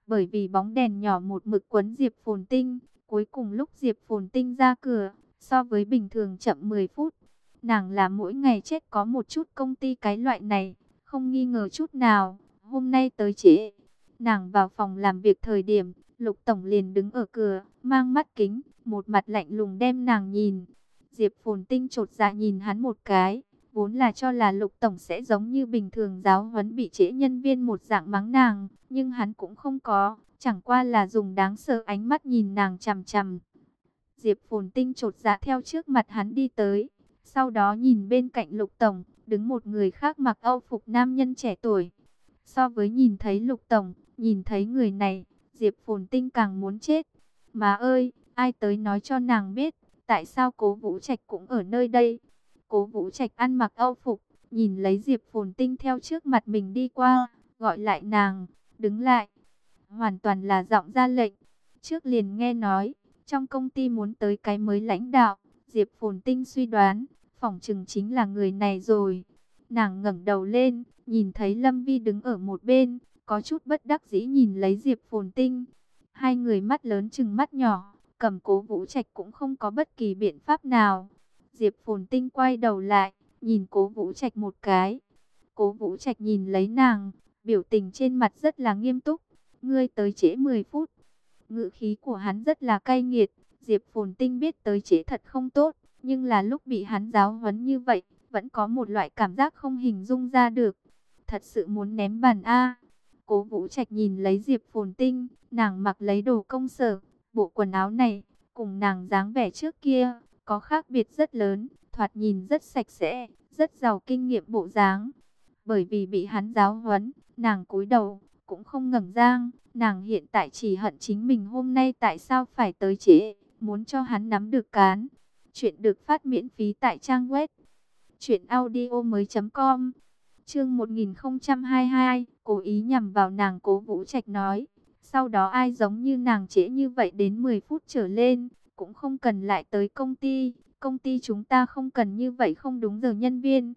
Bởi vì bóng đèn nhỏ một mực quấn Diệp Phồn Tinh, cuối cùng lúc Diệp Phồn Tinh ra cửa, so với bình thường chậm 10 phút. Nàng là mỗi ngày chết có một chút công ty cái loại này, không nghi ngờ chút nào, hôm nay tới trễ. Nàng vào phòng làm việc thời điểm, Lục Tổng liền đứng ở cửa, mang mắt kính, một mặt lạnh lùng đem nàng nhìn. Diệp Phồn Tinh chột dạ nhìn hắn một cái, vốn là cho là Lục Tổng sẽ giống như bình thường giáo huấn bị trễ nhân viên một dạng mắng nàng, nhưng hắn cũng không có, chẳng qua là dùng đáng sợ ánh mắt nhìn nàng chằm chằm. Diệp Phồn Tinh chột dạ theo trước mặt hắn đi tới, sau đó nhìn bên cạnh Lục Tổng, đứng một người khác mặc âu phục nam nhân trẻ tuổi. So với nhìn thấy Lục Tổng, nhìn thấy người này, Diệp Phồn Tinh càng muốn chết. Má ơi, ai tới nói cho nàng biết, tại sao Cố Vũ Trạch cũng ở nơi đây? Cố Vũ Trạch ăn mặc âu phục, nhìn lấy Diệp Phồn Tinh theo trước mặt mình đi qua, gọi lại nàng, đứng lại. Hoàn toàn là giọng ra lệnh. Trước liền nghe nói, trong công ty muốn tới cái mới lãnh đạo, Diệp Phồn Tinh suy đoán, phỏng chừng chính là người này rồi. Nàng ngẩng đầu lên, nhìn thấy Lâm Vi đứng ở một bên, có chút bất đắc dĩ nhìn lấy Diệp Phồn Tinh. Hai người mắt lớn chừng mắt nhỏ, cầm Cố Vũ Trạch cũng không có bất kỳ biện pháp nào. Diệp Phồn Tinh quay đầu lại, nhìn Cố Vũ Trạch một cái. Cố Vũ Trạch nhìn lấy nàng, biểu tình trên mặt rất là nghiêm túc. Ngươi tới trễ 10 phút. Ngữ khí của hắn rất là cay nghiệt. Diệp Phồn Tinh biết tới trễ thật không tốt, nhưng là lúc bị hắn giáo huấn như vậy, vẫn có một loại cảm giác không hình dung ra được. Thật sự muốn ném bàn a. Cố Vũ Trạch nhìn lấy Diệp Phồn Tinh, nàng mặc lấy đồ công sở, bộ quần áo này cùng nàng dáng vẻ trước kia có khác biệt rất lớn, thoạt nhìn rất sạch sẽ, rất giàu kinh nghiệm bộ dáng. Bởi vì bị hắn giáo huấn, nàng cúi đầu cũng không ngẩng dang, nàng hiện tại chỉ hận chính mình hôm nay tại sao phải tới trễ, muốn cho hắn nắm được cán. Chuyện được phát miễn phí tại trang web truyệnaudiomoi.com. Chương 1022, cố ý nhằm vào nàng. Cố Vũ Trạch nói, sau đó ai giống như nàng trễ như vậy đến 10 phút trở lên, cũng không cần lại tới công ty chúng ta không cần như vậy không đúng giờ nhân viên.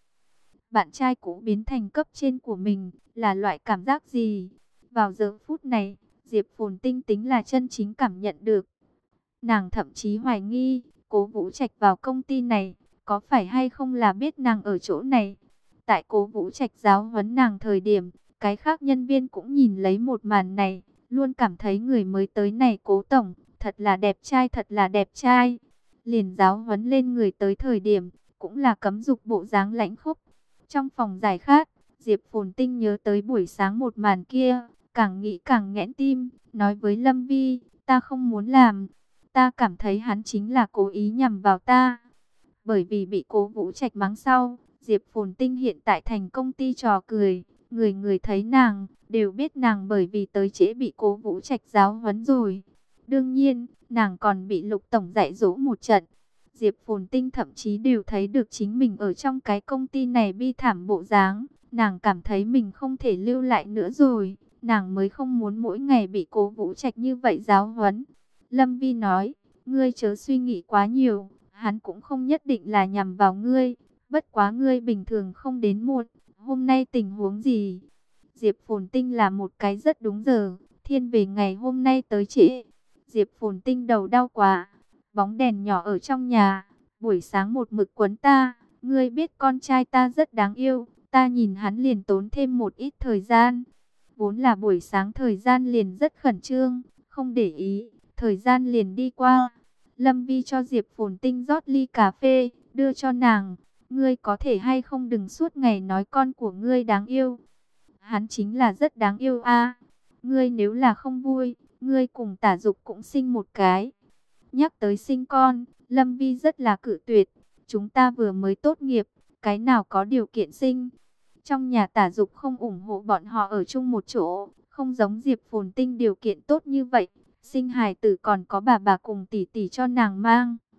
Bạn trai cũ biến thành cấp trên của mình, là loại cảm giác gì? Vào giờ phút này, Diệp Phồn Tinh tính là chân chính cảm nhận được. Nàng thậm chí hoài nghi, Cố Vũ Trạch vào công ty này, có phải hay không là biết nàng ở chỗ này. Tại Cố Vũ Trạch giáo huấn nàng thời điểm, cái khác nhân viên cũng nhìn lấy một màn này, luôn cảm thấy người mới tới này Cố Tổng, thật là đẹp trai, thật là đẹp trai. Liền giáo huấn lên người tới thời điểm, cũng là cấm dục bộ dáng lãnh khốc. Trong phòng giải khát, Diệp Phồn Tinh nhớ tới buổi sáng một màn kia, càng nghĩ càng nghẽn tim, nói với Lâm Vi, ta không muốn làm, ta cảm thấy hắn chính là cố ý nhằm vào ta. Bởi vì bị Cố Vũ Trạch mắng sau, Diệp Phồn Tinh hiện tại thành công ty trò cười, người người thấy nàng, đều biết nàng bởi vì tới trễ bị Cố Vũ Trạch giáo huấn rồi. Đương nhiên, nàng còn bị Lục Tổng dạy dỗ một trận. Diệp Phồn Tinh thậm chí đều thấy được chính mình ở trong cái công ty này bi thảm bộ dáng. Nàng cảm thấy mình không thể lưu lại nữa rồi. Nàng mới không muốn mỗi ngày bị Cố Vũ Trạch như vậy giáo huấn. Lâm Vi nói, ngươi chớ suy nghĩ quá nhiều. Hắn cũng không nhất định là nhằm vào ngươi. Bất quá ngươi bình thường không đến muộn. Hôm nay tình huống gì? Diệp Phồn Tinh là một cái rất đúng giờ. Thiên về ngày hôm nay tới trễ. Diệp Phồn Tinh đầu đau quá. Bóng đèn nhỏ ở trong nhà, buổi sáng một mực quấn ta, ngươi biết con trai ta rất đáng yêu, ta nhìn hắn liền tốn thêm một ít thời gian. Vốn là buổi sáng thời gian liền rất khẩn trương, không để ý, thời gian liền đi qua. Lâm Vi cho Diệp Phồn Tinh rót ly cà phê, đưa cho nàng, ngươi có thể hay không đừng suốt ngày nói con của ngươi đáng yêu. Hắn chính là rất đáng yêu a. Ngươi nếu là không vui, ngươi cùng Tả Dục cũng sinh một cái. Nhắc tới sinh con, Lâm Vi rất là cự tuyệt. Chúng ta vừa mới tốt nghiệp, cái nào có điều kiện sinh. Trong nhà Tả Dục không ủng hộ bọn họ ở chung một chỗ, không giống Diệp Phồn Tinh điều kiện tốt như vậy. Sinh hài tử còn có bà cùng tỷ tỷ cho nàng mang.